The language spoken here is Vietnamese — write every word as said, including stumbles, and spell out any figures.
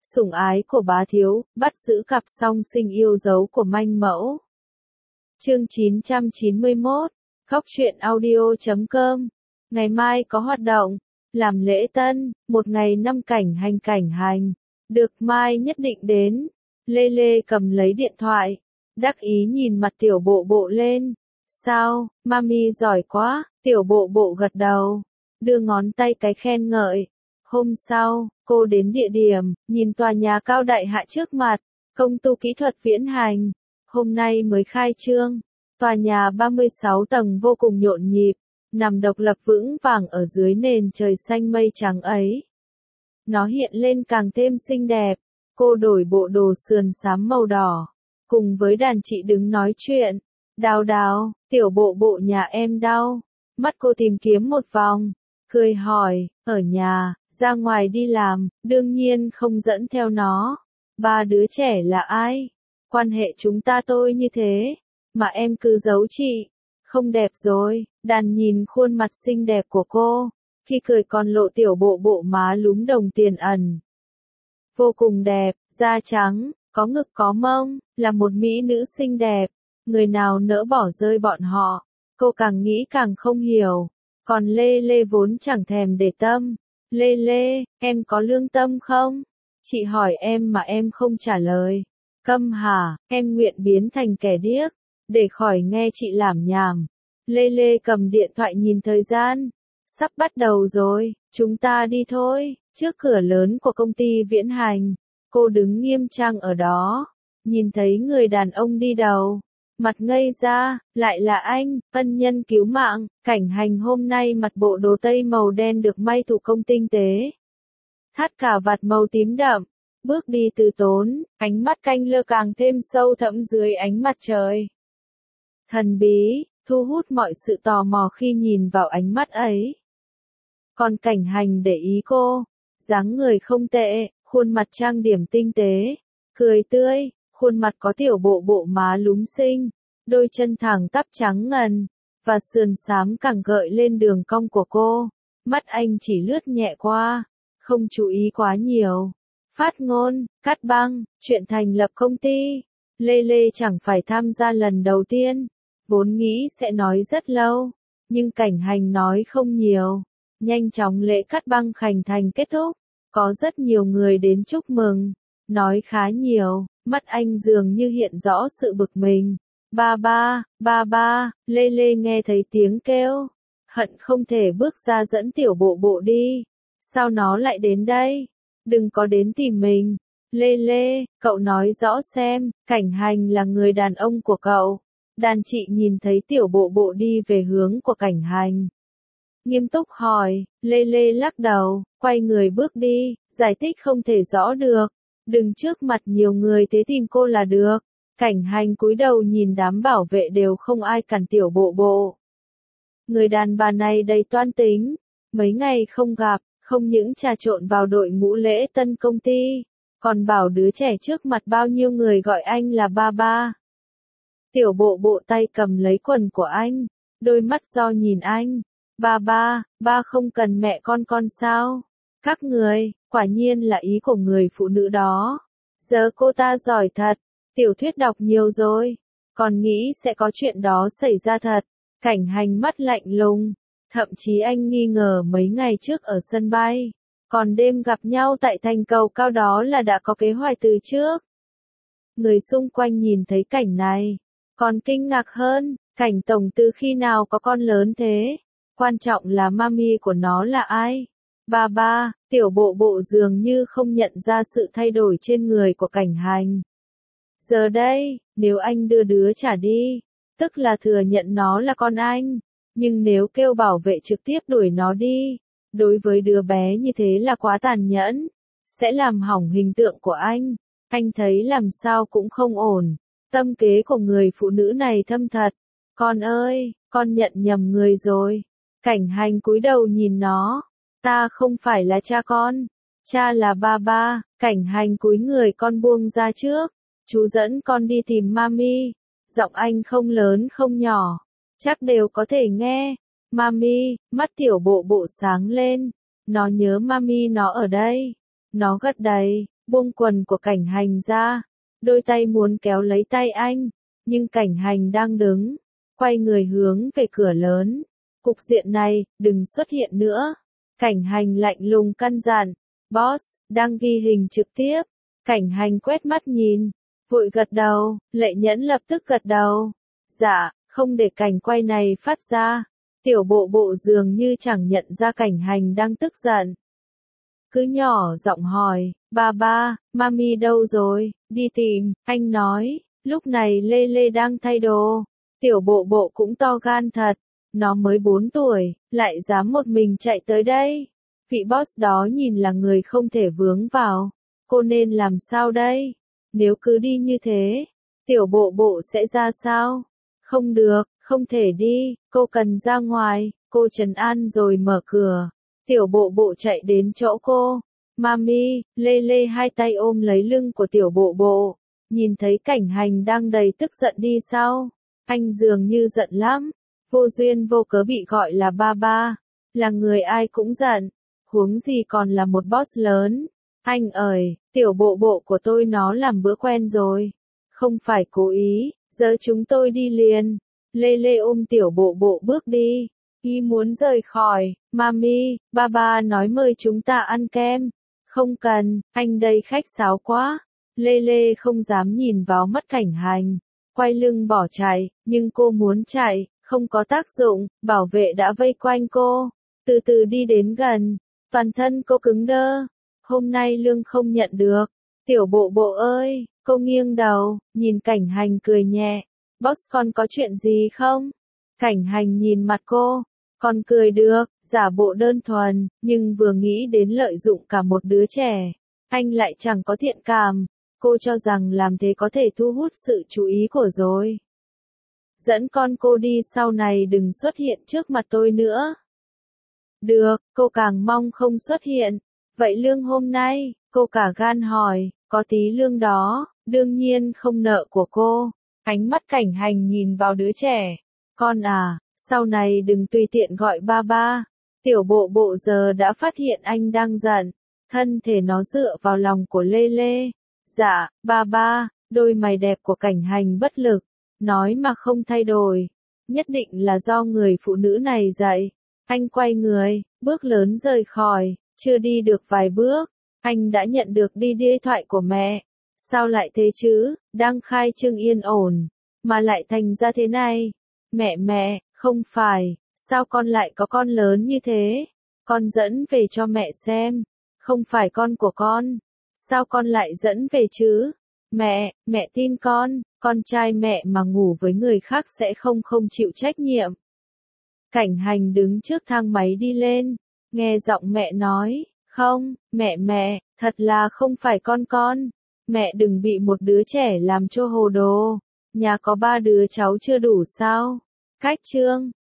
Sủng ái của bá thiếu, bắt giữ cặp song sinh yêu dấu của manh mẫu. Chương chín trăm chín mươi mốt, Góc truyện audio chấm com. Ngày mai có hoạt động, làm lễ tân, một ngày năm cảnh hành cảnh hành. Được, mai nhất định đến. Lê Lê cầm lấy điện thoại, đắc ý nhìn mặt tiểu bộ bộ lên. Sao, mami giỏi quá, tiểu bộ bộ gật đầu, đưa ngón tay cái khen ngợi. Hôm sau, cô đến địa điểm, nhìn tòa nhà cao đại hạ trước mặt, công tu kỹ thuật viễn hành. Hôm nay mới khai trương, tòa nhà ba mươi sáu tầng vô cùng nhộn nhịp, nằm độc lập vững vàng ở dưới nền trời xanh mây trắng ấy. Nó hiện lên càng thêm xinh đẹp, cô đổi bộ đồ sườn xám màu đỏ, cùng với đàn chị đứng nói chuyện. Đào đào, tiểu bộ bộ nhà em đau. Mắt cô tìm kiếm một vòng, cười hỏi, ở nhà, ra ngoài đi làm, đương nhiên không dẫn theo nó. Ba đứa trẻ là ai? Quan hệ chúng ta tôi như thế, mà em cứ giấu chị. Không đẹp rồi, đàn nhìn khuôn mặt xinh đẹp của cô, khi cười còn lộ tiểu bộ bộ má lúm đồng tiền ẩn. Vô cùng đẹp, da trắng, có ngực có mông, là một mỹ nữ xinh đẹp. Người nào nỡ bỏ rơi bọn họ, cô càng nghĩ càng không hiểu. Còn Lê Lê vốn chẳng thèm để tâm. Lê Lê, em có lương tâm không? Chị hỏi em mà em không trả lời. Câm hả, em nguyện biến thành kẻ điếc, để khỏi nghe chị lảm nhảm. Lê Lê cầm điện thoại nhìn thời gian. Sắp bắt đầu rồi, chúng ta đi thôi. Trước cửa lớn của công ty viễn hành, cô đứng nghiêm trang ở đó, nhìn thấy người đàn ông đi đầu. Mặt ngây ra, lại là anh, ân nhân cứu mạng. Cảnh hành hôm nay mặc bộ đồ tây màu đen được may thủ công tinh tế. Thắt cà vạt màu tím đậm, bước đi từ tốn, ánh mắt canh lơ càng thêm sâu thẫm dưới ánh mặt trời. Thần bí, thu hút mọi sự tò mò khi nhìn vào ánh mắt ấy. Còn cảnh hành để ý cô, dáng người không tệ, khuôn mặt trang điểm tinh tế, cười tươi. Khuôn mặt có tiểu bộ bộ má lúm xinh, đôi chân thẳng tắp trắng ngần, và sườn xám càng gợi lên đường cong của cô. Mắt anh chỉ lướt nhẹ qua, không chú ý quá nhiều. Phát ngôn, cắt băng, chuyện thành lập công ty. Lê Lê chẳng phải tham gia lần đầu tiên, vốn nghĩ sẽ nói rất lâu, nhưng cảnh hành nói không nhiều. Nhanh chóng lễ cắt băng khánh thành kết thúc, có rất nhiều người đến chúc mừng, nói khá nhiều. Mắt anh dường như hiện rõ sự bực mình. Ba ba, ba ba, Lê Lê nghe thấy tiếng kêu. Hận không thể bước ra dẫn tiểu bộ bộ đi. Sao nó lại đến đây? Đừng có đến tìm mình. Lê Lê, cậu nói rõ xem, cảnh hành là người đàn ông của cậu. Đàn chị nhìn thấy tiểu bộ bộ đi về hướng của cảnh hành. Nghiêm túc hỏi, Lê Lê lắc đầu, quay người bước đi, giải thích không thể rõ được. Đừng trước mặt nhiều người thế tìm cô là được. Cảnh hành cúi đầu nhìn đám bảo vệ đều không ai cản tiểu bộ bộ. Người đàn bà này đầy toan tính. Mấy ngày không gặp, không những trà trộn vào đội ngũ lễ tân công ty, còn bảo đứa trẻ trước mặt bao nhiêu người gọi anh là ba ba. Tiểu bộ bộ tay cầm lấy quần của anh, đôi mắt do nhìn anh. Ba ba, ba không cần mẹ con con sao? Các người, quả nhiên là ý của người phụ nữ đó. Giờ cô ta giỏi thật, tiểu thuyết đọc nhiều rồi, còn nghĩ sẽ có chuyện đó xảy ra thật. Cảnh hành mắt lạnh lùng, thậm chí anh nghi ngờ mấy ngày trước ở sân bay, còn đêm gặp nhau tại thành cầu cao đó là đã có kế hoạch từ trước. Người xung quanh nhìn thấy cảnh này, còn kinh ngạc hơn, cảnh tổng từ khi nào có con lớn thế? Quan trọng là mami của nó là ai? Ba ba, tiểu bộ bộ dường như không nhận ra sự thay đổi trên người của cảnh hành. Giờ đây, nếu anh đưa đứa trả đi, tức là thừa nhận nó là con anh. Nhưng nếu kêu bảo vệ trực tiếp đuổi nó đi, đối với đứa bé như thế là quá tàn nhẫn, sẽ làm hỏng hình tượng của anh. Anh thấy làm sao cũng không ổn. Tâm kế của người phụ nữ này thâm thật. Con ơi, con nhận nhầm người rồi. Cảnh hành cúi đầu nhìn nó. Ta không phải là cha con, cha là ba ba. Cảnh hành cúi người con buông ra trước. Chú dẫn con đi tìm mami. Giọng anh không lớn không nhỏ, chắc đều có thể nghe. Mami, mắt tiểu bộ bộ sáng lên. Nó nhớ mami nó ở đây. Nó gật đầy, buông quần của Cảnh Hành ra, đôi tay muốn kéo lấy tay anh, nhưng Cảnh Hành đang đứng, quay người hướng về cửa lớn. Cục diện này, đừng xuất hiện nữa. Cảnh Hành lạnh lùng căn dặn, boss, đang ghi hình trực tiếp. Cảnh Hành quét mắt nhìn, vội gật đầu, Lệ Nhẫn lập tức gật đầu. Dạ, không để cảnh quay này phát ra. Tiểu bộ bộ dường như chẳng nhận ra Cảnh Hành đang tức giận. Cứ nhỏ giọng hỏi, ba ba, mami đâu rồi, đi tìm, anh nói, lúc này Lê Lê đang thay đồ. Tiểu bộ bộ cũng to gan thật, nó mới bốn tuổi, lại dám một mình chạy tới đây. Vị boss đó nhìn là người không thể vướng vào, cô nên làm sao đây? Nếu cứ đi như thế, tiểu bộ bộ sẽ ra sao? Không được, không thể đi, cô cần ra ngoài, cô trấn an rồi mở cửa. Tiểu bộ bộ chạy đến chỗ cô. Mami, Lê Lê hai tay ôm lấy lưng của tiểu bộ bộ. Nhìn thấy Cảnh Hành đang đầy tức giận đi sau. Anh dường như giận lắm. Vô duyên vô cớ bị gọi là ba ba. Là người ai cũng giận. Huống gì còn là một boss lớn. Anh ơi, tiểu bộ bộ của tôi nó làm bữa quen rồi. Không phải cố ý, giờ chúng tôi đi liền. Lê Lê ôm tiểu bộ bộ bước đi. Y muốn rời khỏi, mami, ba ba nói mời chúng ta ăn kem. Không cần, anh đây khách sáo quá. Lê Lê không dám nhìn vào mắt Cảnh Hành. Quay lưng bỏ chạy, nhưng cô muốn chạy, không có tác dụng, bảo vệ đã vây quanh cô. Từ từ đi đến gần, toàn thân cô cứng đơ. Hôm nay lương không nhận được. Tiểu bộ bộ ơi, cô nghiêng đầu, nhìn Cảnh Hành cười nhẹ. Boss con có chuyện gì không? Cảnh Hành nhìn mặt cô. Con cười được, giả bộ đơn thuần, nhưng vừa nghĩ đến lợi dụng cả một đứa trẻ. Anh lại chẳng có thiện cảm. Cô cho rằng làm thế có thể thu hút sự chú ý của rồi. Dẫn con cô đi sau này đừng xuất hiện trước mặt tôi nữa. Được, cô càng mong không xuất hiện. Vậy lương hôm nay, cô cả gan hỏi, có tí lương đó, đương nhiên không nợ của cô. Ánh mắt Cảnh Hành nhìn vào đứa trẻ. Con à, sau này đừng tùy tiện gọi ba ba. Tiểu bộ bộ giờ đã phát hiện anh đang giận. Thân thể nó dựa vào lòng của Lê Lê. Dạ, ba ba, đôi mày đẹp của Cảnh Hành bất lực. Nói mà không thay đổi. Nhất định là do người phụ nữ này dạy. Anh quay người, bước lớn rời khỏi. Chưa đi được vài bước, anh đã nhận được đi điện thoại của mẹ. Sao lại thế chứ, đang khai trương yên ổn, mà lại thành ra thế này. Mẹ mẹ, không phải, sao con lại có con lớn như thế? Con dẫn về cho mẹ xem. Không phải con của con. Sao con lại dẫn về chứ? Mẹ, mẹ tin con, con trai mẹ mà ngủ với người khác sẽ không không chịu trách nhiệm. Cảnh Hành đứng trước thang máy đi lên. Nghe giọng mẹ nói, không, mẹ mẹ, thật là không phải con con. Mẹ đừng bị một đứa trẻ làm cho hồ đồ. Nhà có ba đứa cháu chưa đủ sao? Cách chương